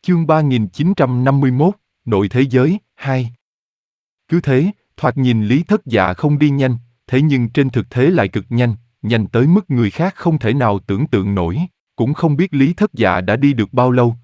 Chương 3951, Nội thế giới, 2. Cứ thế, thoạt nhìn Lý Thất Dạ không đi nhanh, thế nhưng trên thực tế lại cực nhanh, nhanh tới mức người khác không thể nào tưởng tượng nổi. Cũng không biết Lý Thất Dạ đã đi được bao lâu,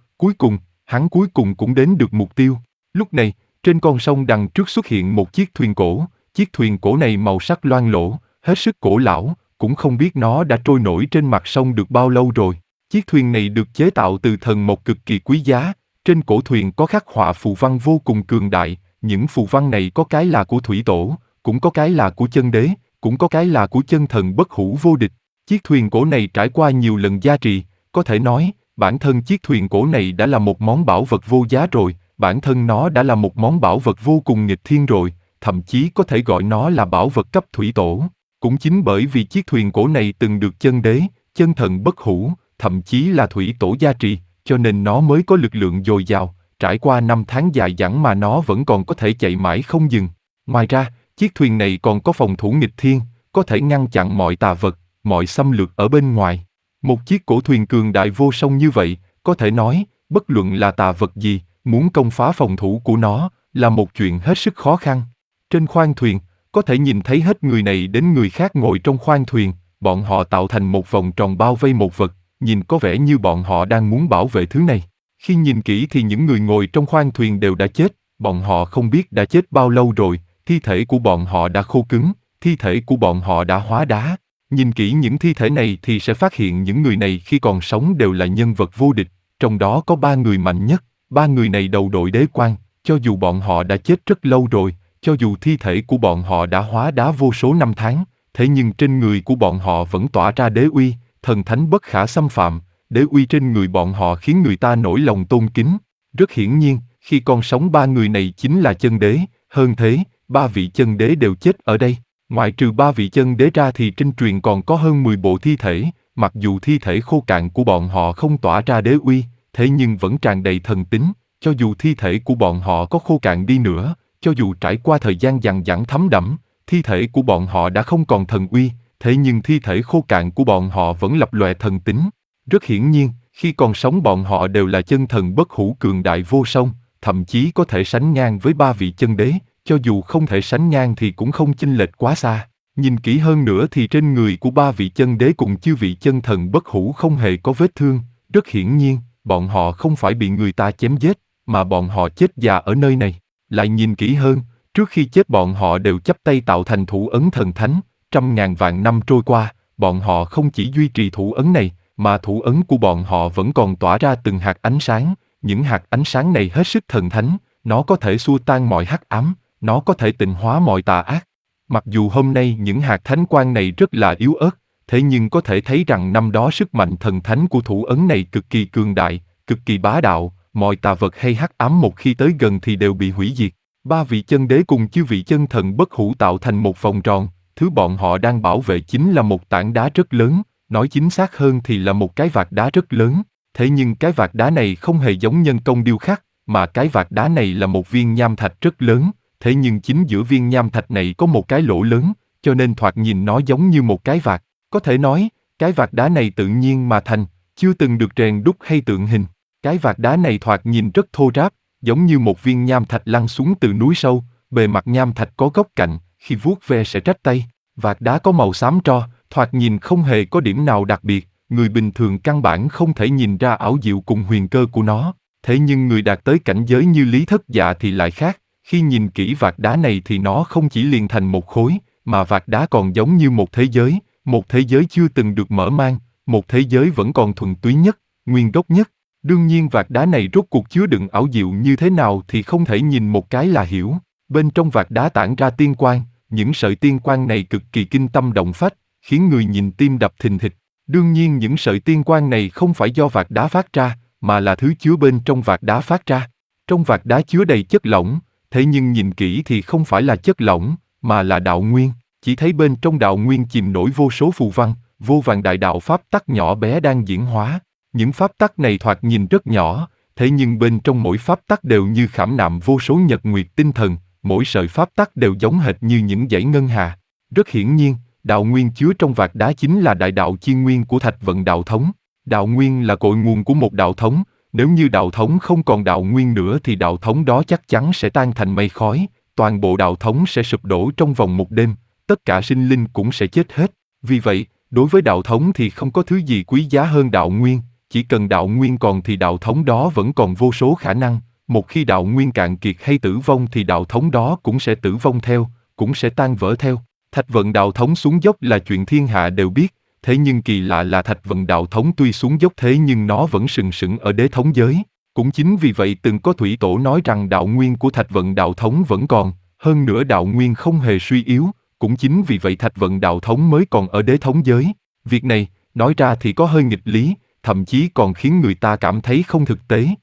hắn cuối cùng cũng đến được mục tiêu. Lúc này, trên con sông đằng trước xuất hiện một chiếc thuyền cổ, chiếc thuyền cổ này màu sắc loang lổ, hết sức cổ lão, cũng không biết nó đã trôi nổi trên mặt sông được bao lâu rồi. Chiếc thuyền này được chế tạo từ thần mộc cực kỳ quý giá, trên cổ thuyền có khắc họa phù văn vô cùng cường đại, những phù văn này có cái là của thủy tổ, cũng có cái là của chân đế, cũng có cái là của chân thần bất hủ vô địch. Chiếc thuyền cổ này trải qua nhiều lần gia trì, có thể nói, bản thân chiếc thuyền cổ này đã là một món bảo vật vô giá rồi, bản thân nó đã là một món bảo vật vô cùng nghịch thiên rồi, thậm chí có thể gọi nó là bảo vật cấp thủy tổ. Cũng chính bởi vì chiếc thuyền cổ này từng được chân đế, chân thần bất hủ, thậm chí là thủy tổ gia trì, cho nên nó mới có lực lượng dồi dào, trải qua 5 tháng dài dẳng mà nó vẫn còn có thể chạy mãi không dừng. Ngoài ra, chiếc thuyền này còn có phòng thủ nghịch thiên, có thể ngăn chặn mọi tà vật, mọi xâm lược ở bên ngoài. Một chiếc cổ thuyền cường đại vô song như vậy, có thể nói, bất luận là tà vật gì, muốn công phá phòng thủ của nó, là một chuyện hết sức khó khăn. Trên khoang thuyền, có thể nhìn thấy hết người này đến người khác ngồi trong khoang thuyền, bọn họ tạo thành một vòng tròn bao vây một vật, nhìn có vẻ như bọn họ đang muốn bảo vệ thứ này. Khi nhìn kỹ thì những người ngồi trong khoang thuyền đều đã chết, bọn họ không biết đã chết bao lâu rồi, thi thể của bọn họ đã khô cứng, thi thể của bọn họ đã hóa đá. Nhìn kỹ những thi thể này thì sẽ phát hiện những người này khi còn sống đều là nhân vật vô địch, trong đó có 3 người mạnh nhất, 3 người này đầu đội đế quan, cho dù bọn họ đã chết rất lâu rồi, cho dù thi thể của bọn họ đã hóa đá vô số năm tháng, thế nhưng trên người của bọn họ vẫn tỏa ra đế uy, thần thánh bất khả xâm phạm, đế uy trên người bọn họ khiến người ta nổi lòng tôn kính. Rất hiển nhiên, khi còn sống 3 người này chính là chân đế, hơn thế, 3 vị chân đế đều chết ở đây. Ngoại trừ 3 vị chân đế ra thì trên truyền còn có hơn 10 bộ thi thể, mặc dù thi thể khô cạn của bọn họ không tỏa ra đế uy, thế nhưng vẫn tràn đầy thần tính, cho dù thi thể của bọn họ có khô cạn đi nữa, cho dù trải qua thời gian dằng dẳng thấm đẫm, thi thể của bọn họ đã không còn thần uy, thế nhưng thi thể khô cạn của bọn họ vẫn lập lòe thần tính. Rất hiển nhiên, khi còn sống bọn họ đều là chân thần bất hủ cường đại vô song, thậm chí có thể sánh ngang với 3 vị chân đế, cho dù không thể sánh ngang thì cũng không chênh lệch quá xa. Nhìn kỹ hơn nữa thì trên người của 3 vị chân đế cùng chư vị chân thần bất hủ không hề có vết thương, rất hiển nhiên, bọn họ không phải bị người ta chém giết, mà bọn họ chết già ở nơi này. Lại nhìn kỹ hơn, trước khi chết bọn họ đều chắp tay tạo thành thủ ấn thần thánh, 100.000 vạn năm trôi qua, bọn họ không chỉ duy trì thủ ấn này, mà thủ ấn của bọn họ vẫn còn tỏa ra từng hạt ánh sáng, những hạt ánh sáng này hết sức thần thánh, nó có thể xua tan mọi hắc ám, nó có thể tịnh hóa mọi tà ác. Mặc dù hôm nay những hạt thánh quang này rất là yếu ớt, thế nhưng có thể thấy rằng năm đó sức mạnh thần thánh của thủ ấn này cực kỳ cường đại, cực kỳ bá đạo, mọi tà vật hay hắc ám một khi tới gần thì đều bị hủy diệt. 3 vị chân đế cùng chư vị chân thần bất hủ tạo thành một vòng tròn, thứ bọn họ đang bảo vệ chính là một tảng đá rất lớn, nói chính xác hơn thì là một cái vạc đá rất lớn, thế nhưng cái vạc đá này không hề giống nhân công điêu khắc, mà cái vạc đá này là một viên nham thạch rất lớn, thế nhưng chính giữa viên nham thạch này có một cái lỗ lớn, cho nên thoạt nhìn nó giống như một cái vạc. Có thể nói, cái vạc đá này tự nhiên mà thành, chưa từng được rèn đúc hay tượng hình. Cái vạc đá này thoạt nhìn rất thô ráp, giống như một viên nham thạch lăn xuống từ núi sâu, bề mặt nham thạch có góc cạnh, khi vuốt ve sẽ rách tay. Vạc đá có màu xám tro, thoạt nhìn không hề có điểm nào đặc biệt, người bình thường căn bản không thể nhìn ra ảo diệu cùng huyền cơ của nó. Thế nhưng người đạt tới cảnh giới như Lý Thất Dạ thì lại khác, khi nhìn kỹ vạc đá này thì nó không chỉ liền thành một khối, mà vạc đá còn giống như một thế giới chưa từng được mở mang, một thế giới vẫn còn thuần túy nhất, nguyên gốc nhất. Đương nhiên vạc đá này rốt cuộc chứa đựng ảo diệu như thế nào thì không thể nhìn một cái là hiểu. Bên trong vạc đá tản ra tiên quang, những sợi tiên quang này cực kỳ kinh tâm động phách, khiến người nhìn tim đập thình thịch. Đương nhiên những sợi tiên quang này không phải do vạc đá phát ra, mà là thứ chứa bên trong vạc đá phát ra. Trong vạc đá chứa đầy chất lỏng, thế nhưng nhìn kỹ thì không phải là chất lỏng, mà là đạo nguyên. Chỉ thấy bên trong đạo nguyên chìm nổi vô số phù văn, vô vàn đại đạo pháp tắc nhỏ bé đang diễn hóa. Những pháp tắc này thoạt nhìn rất nhỏ, thế nhưng bên trong mỗi pháp tắc đều như khảm nạm vô số nhật nguyệt tinh thần, mỗi sợi pháp tắc đều giống hệt như những dãy ngân hà. Rất hiển nhiên, đạo nguyên chứa trong vạc đá chính là đại đạo chi nguyên của Thạch Vận đạo thống. Đạo nguyên là cội nguồn của một đạo thống, Nếu như đạo thống không còn đạo nguyên nữa thì đạo thống đó chắc chắn sẽ tan thành mây khói, toàn bộ đạo thống sẽ sụp đổ trong vòng một đêm, tất cả sinh linh cũng sẽ chết hết. Vì vậy, đối với đạo thống thì không có thứ gì quý giá hơn đạo nguyên, chỉ cần đạo nguyên còn thì đạo thống đó vẫn còn vô số khả năng, một khi đạo nguyên cạn kiệt hay tử vong thì đạo thống đó cũng sẽ tử vong theo, cũng sẽ tan vỡ theo. Thạch vận đạo thống xuống dốc là chuyện thiên hạ đều biết, thế nhưng kỳ lạ là Thạch vận đạo thống tuy xuống dốc thế nhưng nó vẫn sừng sững ở đế thống giới. Cũng chính vì vậy từng có thủy tổ nói rằng đạo nguyên của Thạch vận đạo thống vẫn còn, hơn nữa đạo nguyên không hề suy yếu, cũng chính vì vậy Thạch vận đạo thống mới còn ở đế thống giới. Việc này, nói ra thì có hơi nghịch lý, thậm chí còn khiến người ta cảm thấy không thực tế,